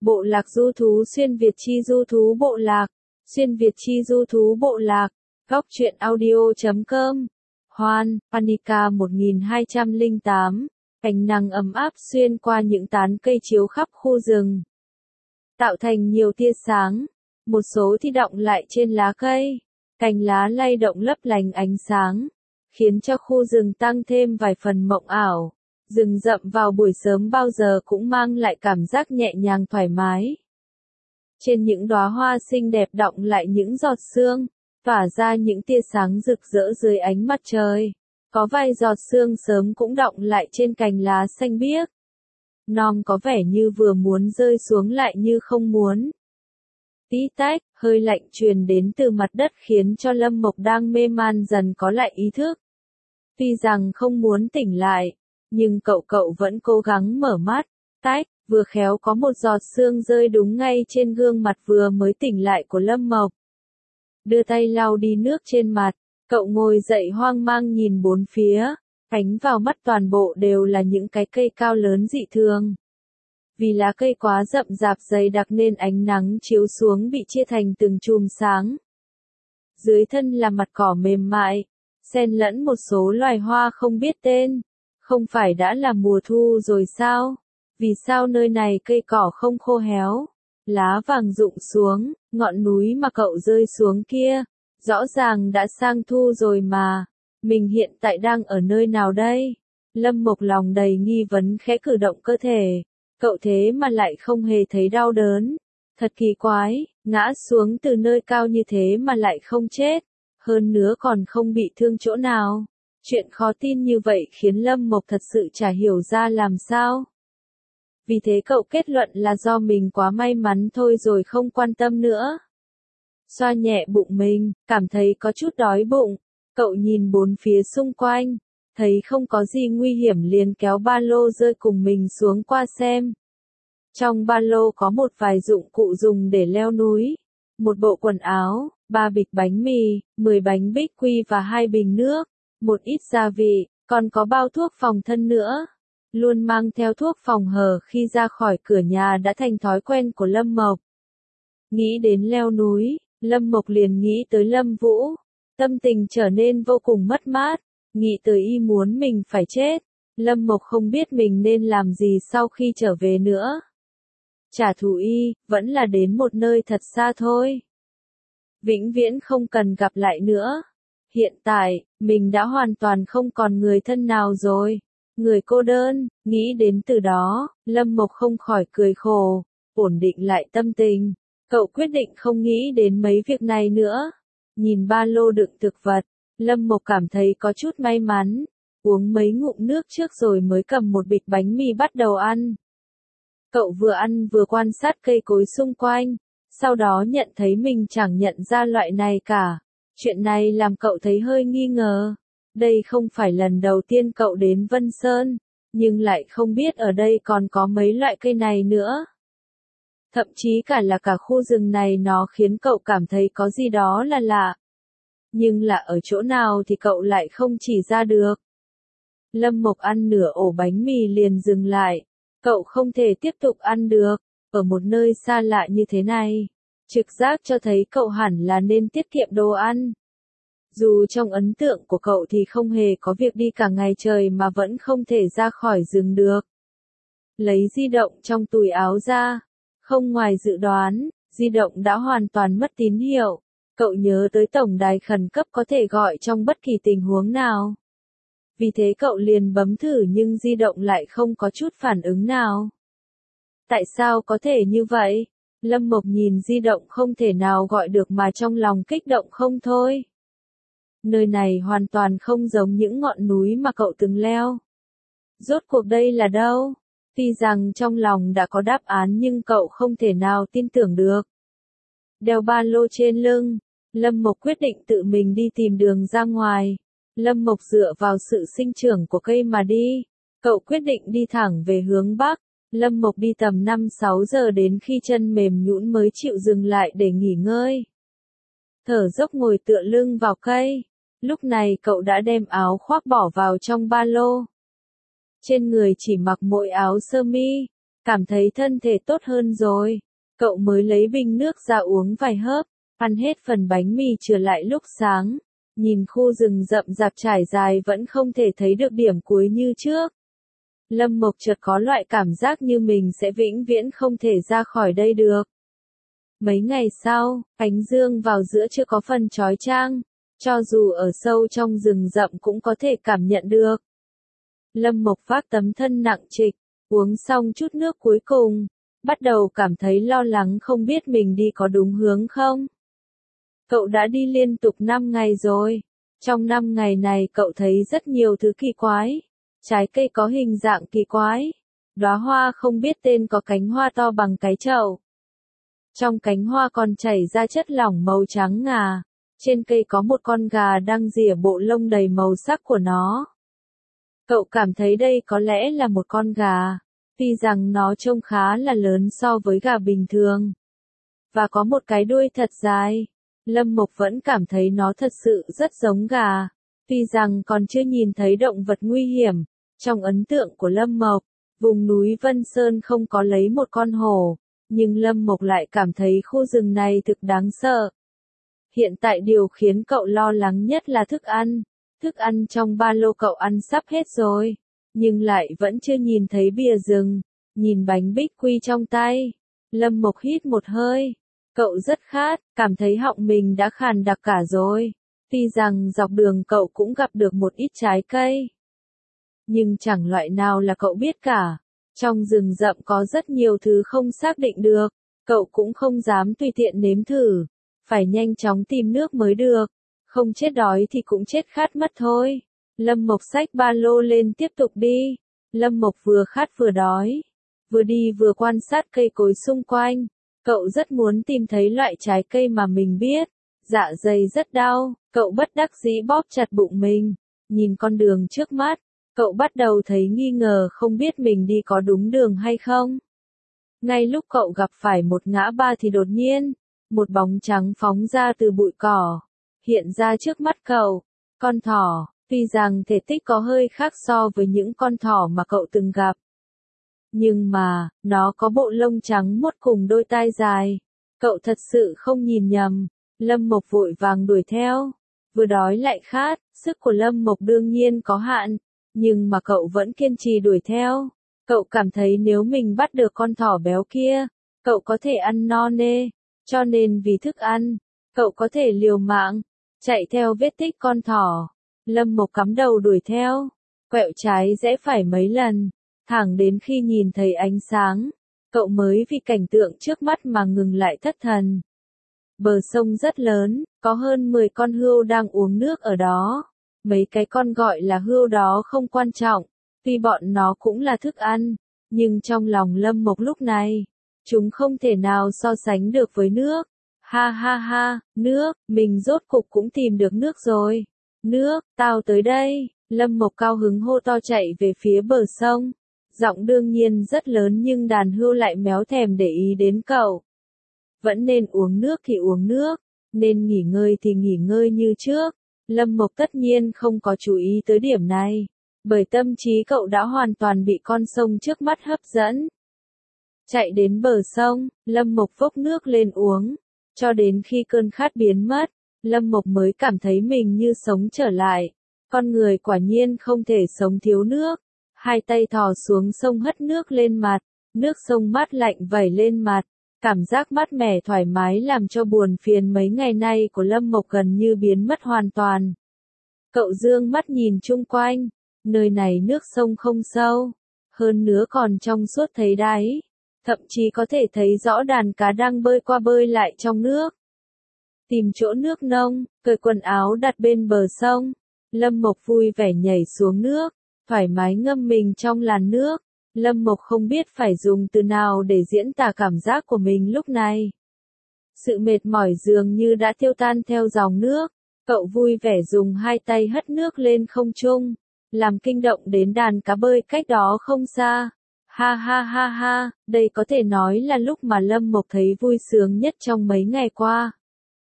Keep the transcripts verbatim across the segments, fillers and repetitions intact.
Bộ lạc du thú xuyên Việt chi du thú bộ lạc, xuyên Việt chi du thú bộ lạc, góc truyện audio chấm com. Hoan, Panica một nghìn hai trăm lẻ tám, ánh nắng ấm áp xuyên qua những tán cây chiếu khắp khu rừng, tạo thành nhiều tia sáng, một số thì đọng lại trên lá cây, cành lá lay động lấp lánh ánh sáng, khiến cho khu rừng tăng thêm vài phần mộng ảo. Rừng rậm vào buổi sớm bao giờ cũng mang lại cảm giác nhẹ nhàng thoải mái. Trên những đóa hoa xinh đẹp đọng lại những giọt sương, tỏa ra những tia sáng rực rỡ dưới ánh mặt trời. Có vài giọt sương sớm cũng đọng lại trên cành lá xanh biếc. Non có vẻ như vừa muốn rơi xuống lại như không muốn. Tí tách, hơi lạnh truyền đến từ mặt đất khiến cho Lâm Mộc đang mê man dần có lại ý thức. Tuy rằng không muốn tỉnh lại, nhưng cậu cậu vẫn cố gắng mở mắt. Tách, vừa khéo có một giọt sương rơi đúng ngay trên gương mặt vừa mới tỉnh lại của Lâm Mộc. Đưa tay lau đi nước trên mặt, cậu ngồi dậy hoang mang nhìn bốn phía, ánh vào mắt toàn bộ đều là những cái cây cao lớn dị thường. Vì lá cây quá rậm rạp dày đặc nên ánh nắng chiếu xuống bị chia thành từng chùm sáng. Dưới thân là mặt cỏ mềm mại, xen lẫn một số loài hoa không biết tên. Không phải đã là mùa thu rồi sao? Vì sao nơi này cây cỏ không khô héo? Lá vàng rụng xuống, ngọn núi mà cậu rơi xuống kia, rõ ràng đã sang thu rồi mà. Mình hiện tại đang ở nơi nào đây? Lâm Mộc lòng đầy nghi vấn khẽ cử động cơ thể. Cậu thế mà lại không hề thấy đau đớn. Thật kỳ quái, ngã xuống từ nơi cao như thế mà lại không chết. Hơn nữa còn không bị thương chỗ nào. Chuyện khó tin như vậy khiến Lâm Mộc thật sự chả hiểu ra làm sao. Vì thế cậu kết luận là do mình quá may mắn thôi rồi không quan tâm nữa. Xoa nhẹ bụng mình, cảm thấy có chút đói bụng. Cậu nhìn bốn phía xung quanh, thấy không có gì nguy hiểm liền kéo ba lô rơi cùng mình xuống qua xem. Trong ba lô có một vài dụng cụ dùng để leo núi, một bộ quần áo, ba bịch bánh mì, mười bánh bích quy và hai bình nước. Một ít gia vị, còn có bao thuốc phòng thân nữa. Luôn mang theo thuốc phòng hờ khi ra khỏi cửa nhà đã thành thói quen của Lâm Mộc. Nghĩ đến leo núi, Lâm Mộc liền nghĩ tới Lâm Vũ. Tâm tình trở nên vô cùng mất mát, nghĩ tới y muốn mình phải chết. Lâm Mộc không biết mình nên làm gì sau khi trở về nữa. Trả thù y, vẫn là đến một nơi thật xa thôi. Vĩnh viễn không cần gặp lại nữa. Hiện tại, mình đã hoàn toàn không còn người thân nào rồi. Người cô đơn, nghĩ đến từ đó, Lâm Mộc không khỏi cười khổ, ổn định lại tâm tình. Cậu quyết định không nghĩ đến mấy việc này nữa. Nhìn ba lô đựng thực vật, Lâm Mộc cảm thấy có chút may mắn. Uống mấy ngụm nước trước rồi mới cầm một bịch bánh mì bắt đầu ăn. Cậu vừa ăn vừa quan sát cây cối xung quanh, sau đó nhận thấy mình chẳng nhận ra loại này cả. Chuyện này làm cậu thấy hơi nghi ngờ. Đây không phải lần đầu tiên cậu đến Vân Sơn, nhưng lại không biết ở đây còn có mấy loại cây này nữa. Thậm chí cả là cả khu rừng này nó khiến cậu cảm thấy có gì đó là lạ. Nhưng là ở chỗ nào thì cậu lại không chỉ ra được. Lâm Mộc ăn nửa ổ bánh mì liền dừng lại. Cậu không thể tiếp tục ăn được, ở một nơi xa lạ như thế này. Trực giác cho thấy cậu hẳn là nên tiết kiệm đồ ăn. Dù trong ấn tượng của cậu thì không hề có việc đi cả ngày trời mà vẫn không thể ra khỏi rừng được. Lấy di động trong túi áo ra. Không ngoài dự đoán, di động đã hoàn toàn mất tín hiệu. Cậu nhớ tới tổng đài khẩn cấp có thể gọi trong bất kỳ tình huống nào. Vì thế cậu liền bấm thử nhưng di động lại không có chút phản ứng nào. Tại sao có thể như vậy? Lâm Mộc nhìn di động không thể nào gọi được mà trong lòng kích động không thôi. Nơi này hoàn toàn không giống những ngọn núi mà cậu từng leo. Rốt cuộc đây là đâu? Tuy rằng trong lòng đã có đáp án nhưng cậu không thể nào tin tưởng được. Đeo ba lô trên lưng, Lâm Mộc quyết định tự mình đi tìm đường ra ngoài. Lâm Mộc dựa vào sự sinh trưởng của cây mà đi. Cậu quyết định đi thẳng về hướng Bắc. Lâm Mộc đi tầm năm sáu giờ đến khi chân mềm nhũn mới chịu dừng lại để nghỉ ngơi. Thở dốc ngồi tựa lưng vào cây. Lúc này cậu đã đem áo khoác bỏ vào trong ba lô. Trên người chỉ mặc mỗi áo sơ mi, cảm thấy thân thể tốt hơn rồi. Cậu mới lấy bình nước ra uống vài hớp, ăn hết phần bánh mì trở lại lúc sáng. Nhìn khu rừng rậm rạp trải dài vẫn không thể thấy được điểm cuối như trước. Lâm Mộc chợt có loại cảm giác như mình sẽ vĩnh viễn không thể ra khỏi đây được. Mấy ngày sau, ánh dương vào giữa chưa có phần chói chang, cho dù ở sâu trong rừng rậm cũng có thể cảm nhận được. Lâm Mộc vác tấm thân nặng trịch, uống xong chút nước cuối cùng, bắt đầu cảm thấy lo lắng không biết mình đi có đúng hướng không. Cậu đã đi liên tục năm ngày rồi. Trong năm ngày này cậu thấy rất nhiều thứ kỳ quái. Trái cây có hình dạng kỳ quái. Đóa hoa không biết tên có cánh hoa to bằng cái chậu. Trong cánh hoa còn chảy ra chất lỏng màu trắng ngà. Trên cây có một con gà đang rỉa bộ lông đầy màu sắc của nó. Cậu cảm thấy đây có lẽ là một con gà. Tuy rằng nó trông khá là lớn so với gà bình thường. Và có một cái đuôi thật dài. Lâm Mộc vẫn cảm thấy nó thật sự rất giống gà. Tuy rằng còn chưa nhìn thấy động vật nguy hiểm, trong ấn tượng của Lâm Mộc, vùng núi Vân Sơn không có lấy một con hổ, nhưng Lâm Mộc lại cảm thấy khu rừng này thực đáng sợ. Hiện tại điều khiến cậu lo lắng nhất là thức ăn. Thức ăn trong ba lô cậu ăn sắp hết rồi, nhưng lại vẫn chưa nhìn thấy bìa rừng. Nhìn bánh bích quy trong tay, Lâm Mộc hít một hơi. Cậu rất khát, cảm thấy họng mình đã khàn đặc cả rồi. Tuy rằng dọc đường cậu cũng gặp được một ít trái cây, nhưng chẳng loại nào là cậu biết cả. Trong rừng rậm có rất nhiều thứ không xác định được, cậu cũng không dám tùy tiện nếm thử. Phải nhanh chóng tìm nước mới được, không chết đói thì cũng chết khát mất thôi. Lâm Mộc xách ba lô lên tiếp tục đi. Lâm Mộc vừa khát vừa đói, vừa đi vừa quan sát cây cối xung quanh. Cậu rất muốn tìm thấy loại trái cây mà mình biết. Dạ dày rất đau, cậu bất đắc dĩ bóp chặt bụng mình. Nhìn con đường trước mắt, cậu bắt đầu thấy nghi ngờ không biết mình đi có đúng đường hay không. Ngay lúc cậu gặp phải một ngã ba thì đột nhiên, một bóng trắng phóng ra từ bụi cỏ, hiện ra trước mắt cậu. Con thỏ, tuy rằng thể tích có hơi khác so với những con thỏ mà cậu từng gặp. Nhưng mà, nó có bộ lông trắng muốt cùng đôi tai dài. Cậu thật sự không nhìn nhầm. Lâm Mộc vội vàng đuổi theo. Vừa đói lại khát, sức của Lâm Mộc đương nhiên có hạn. Nhưng mà cậu vẫn kiên trì đuổi theo. Cậu cảm thấy nếu mình bắt được con thỏ béo kia, cậu có thể ăn no nê. Cho nên vì thức ăn, cậu có thể liều mạng, chạy theo vết tích con thỏ. Lâm Mộc cắm đầu đuổi theo, quẹo trái rẽ phải mấy lần, thẳng đến khi nhìn thấy ánh sáng, cậu mới vì cảnh tượng trước mắt mà ngừng lại thất thần. Bờ sông rất lớn, có hơn mười con hươu đang uống nước ở đó. Mấy cái con gọi là hươu đó không quan trọng, tuy bọn nó cũng là thức ăn, nhưng trong lòng Lâm Mộc lúc này, chúng không thể nào so sánh được với nước. Ha ha ha, nước, mình rốt cục cũng tìm được nước rồi. Nước, tao tới đây. Lâm Mộc cao hứng hô to chạy về phía bờ sông. Giọng đương nhiên rất lớn nhưng đàn hươu lại méo thèm để ý đến cậu. Vẫn nên uống nước thì uống nước, nên nghỉ ngơi thì nghỉ ngơi như trước. Lâm Mộc tất nhiên không có chú ý tới điểm này, bởi tâm trí cậu đã hoàn toàn bị con sông trước mắt hấp dẫn. Chạy đến bờ sông, Lâm Mộc vốc nước lên uống, cho đến khi cơn khát biến mất, Lâm Mộc mới cảm thấy mình như sống trở lại. Con người quả nhiên không thể sống thiếu nước. Hai tay thò xuống sông hất nước lên mặt, nước sông mát lạnh vẩy lên mặt. Cảm giác mát mẻ thoải mái làm cho buồn phiền mấy ngày nay của Lâm Mộc gần như biến mất hoàn toàn. Cậu dương mắt nhìn chung quanh, nơi này nước sông không sâu, hơn nữa còn trong suốt thấy đáy, thậm chí có thể thấy rõ đàn cá đang bơi qua bơi lại trong nước. Tìm chỗ nước nông, cởi quần áo đặt bên bờ sông, Lâm Mộc vui vẻ nhảy xuống nước, thoải mái ngâm mình trong làn nước. Lâm Mộc không biết phải dùng từ nào để diễn tả cảm giác của mình lúc này. Sự mệt mỏi dường như đã tiêu tan theo dòng nước. Cậu vui vẻ dùng hai tay hất nước lên không trung, làm kinh động đến đàn cá bơi cách đó không xa. Ha ha ha ha, đây có thể nói là lúc mà Lâm Mộc thấy vui sướng nhất trong mấy ngày qua.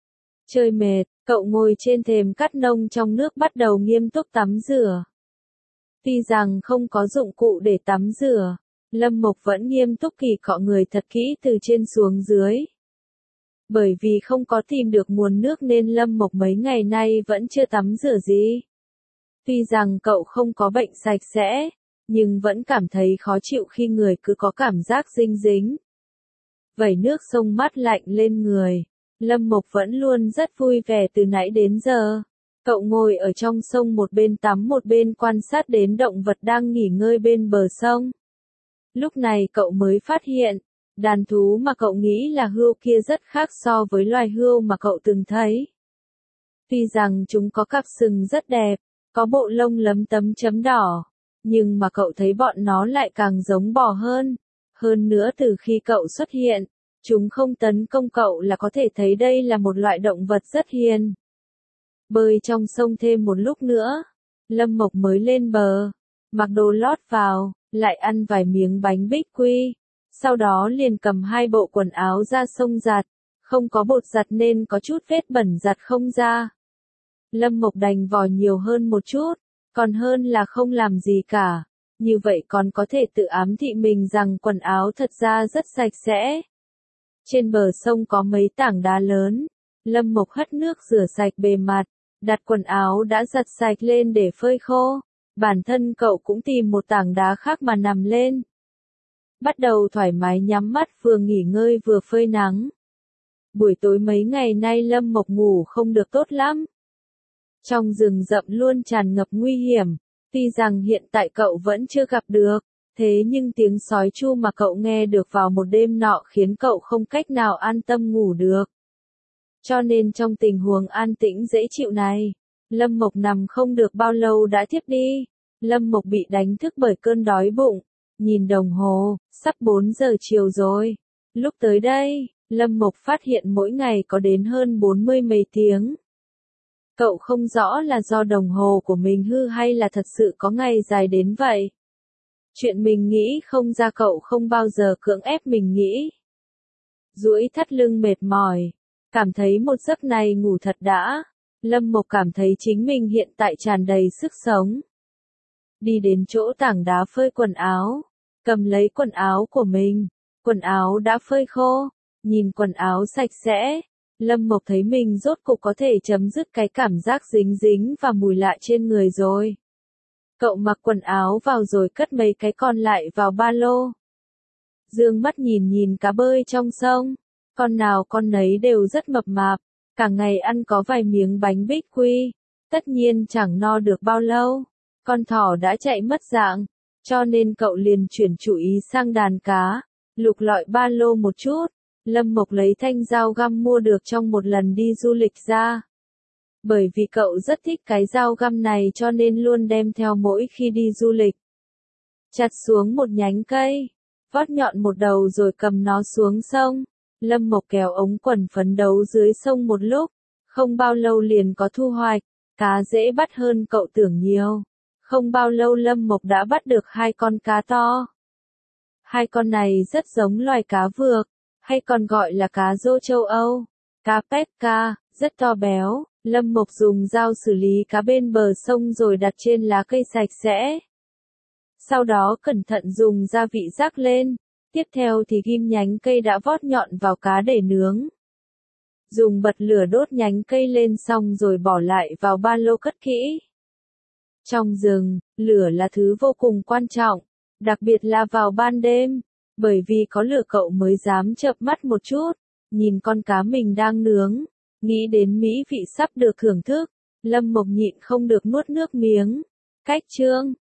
Chơi mệt, cậu ngồi trên thềm cát nông trong nước bắt đầu nghiêm túc tắm rửa. Tuy rằng không có dụng cụ để tắm rửa, Lâm Mộc vẫn nghiêm túc kỳ cọ người thật kỹ từ trên xuống dưới. Bởi vì không có tìm được nguồn nước nên Lâm Mộc mấy ngày nay vẫn chưa tắm rửa gì. Tuy rằng cậu không có bệnh sạch sẽ, nhưng vẫn cảm thấy khó chịu khi người cứ có cảm giác dinh dính. Vẩy nước sông mát lạnh lên người. Lâm Mộc vẫn luôn rất vui vẻ từ nãy đến giờ. Cậu ngồi ở trong sông một bên tắm một bên quan sát đến động vật đang nghỉ ngơi bên bờ sông. Lúc này cậu mới phát hiện, đàn thú mà cậu nghĩ là hươu kia rất khác so với loài hươu mà cậu từng thấy. Tuy rằng chúng có cặp sừng rất đẹp, có bộ lông lấm tấm chấm đỏ, nhưng mà cậu thấy bọn nó lại càng giống bò hơn. Hơn nữa từ khi cậu xuất hiện, chúng không tấn công cậu là có thể thấy đây là một loại động vật rất hiền. Bơi trong sông thêm một lúc nữa, Lâm Mộc mới lên bờ, mặc đồ lót vào, lại ăn vài miếng bánh bích quy, sau đó liền cầm hai bộ quần áo ra sông giặt, không có bột giặt nên có chút vết bẩn giặt không ra. Lâm Mộc đành vò nhiều hơn một chút, còn hơn là không làm gì cả, như vậy còn có thể tự ám thị mình rằng quần áo thật ra rất sạch sẽ. Trên bờ sông có mấy tảng đá lớn, Lâm Mộc hất nước rửa sạch bề mặt, đặt quần áo đã giặt sạch lên để phơi khô. Bản thân cậu cũng tìm một tảng đá khác mà nằm lên. Bắt đầu thoải mái nhắm mắt vừa nghỉ ngơi vừa phơi nắng. Buổi tối mấy ngày nay Lâm Mộc ngủ không được tốt lắm. Trong rừng rậm luôn tràn ngập nguy hiểm, tuy rằng hiện tại cậu vẫn chưa gặp được, thế nhưng tiếng sói chu mà cậu nghe được vào một đêm nọ khiến cậu không cách nào an tâm ngủ được. Cho nên trong tình huống an tĩnh dễ chịu này, Lâm Mộc nằm không được bao lâu đã thiếp đi. Lâm Mộc bị đánh thức bởi cơn đói bụng, nhìn đồng hồ, sắp bốn giờ chiều rồi. Lúc tới đây, Lâm Mộc phát hiện mỗi ngày có đến hơn bốn mươi mấy tiếng. Cậu không rõ là do đồng hồ của mình hư hay là thật sự có ngày dài đến vậy. Chuyện mình nghĩ không ra cậu không bao giờ cưỡng ép mình nghĩ. Duỗi thắt lưng mệt mỏi, cảm thấy một giấc này ngủ thật đã. Lâm Mộc cảm thấy chính mình hiện tại tràn đầy sức sống. Đi đến chỗ tảng đá phơi quần áo, cầm lấy quần áo của mình, quần áo đã phơi khô, nhìn quần áo sạch sẽ, Lâm Mộc thấy mình rốt cục có thể chấm dứt cái cảm giác dính dính và mùi lạ trên người rồi. Cậu mặc quần áo vào rồi cất mấy cái còn lại vào ba lô. Dương mắt nhìn nhìn cá bơi trong sông, con nào con nấy đều rất mập mạp, cả ngày ăn có vài miếng bánh bích quy, tất nhiên chẳng no được bao lâu. Con thỏ đã chạy mất dạng, cho nên cậu liền chuyển chủ ý sang đàn cá, lục lọi ba lô một chút. Lâm Mộc lấy thanh dao găm mua được trong một lần đi du lịch ra. Bởi vì cậu rất thích cái dao găm này cho nên luôn đem theo mỗi khi đi du lịch. Chặt xuống một nhánh cây, vót nhọn một đầu rồi cầm nó xuống sông. Lâm Mộc kéo ống quần phấn đấu dưới sông một lúc, không bao lâu liền có thu hoạch, cá dễ bắt hơn cậu tưởng nhiều. Không bao lâu Lâm Mộc đã bắt được hai con cá to. Hai con này rất giống loài cá vược, hay còn gọi là cá rô châu Âu, cá Pecca, rất to béo. Lâm Mộc dùng dao xử lý cá bên bờ sông rồi đặt trên lá cây sạch sẽ. Sau đó cẩn thận dùng gia vị rắc lên, tiếp theo thì ghim nhánh cây đã vót nhọn vào cá để nướng. Dùng bật lửa đốt nhánh cây lên xong rồi bỏ lại vào ba lô cất kỹ. Trong rừng, lửa là thứ vô cùng quan trọng, đặc biệt là vào ban đêm, bởi vì có lửa cậu mới dám chợp mắt một chút, nhìn con cá mình đang nướng, nghĩ đến mỹ vị sắp được thưởng thức, Lâm Mộc nhịn không được nuốt nước miếng. Cách chương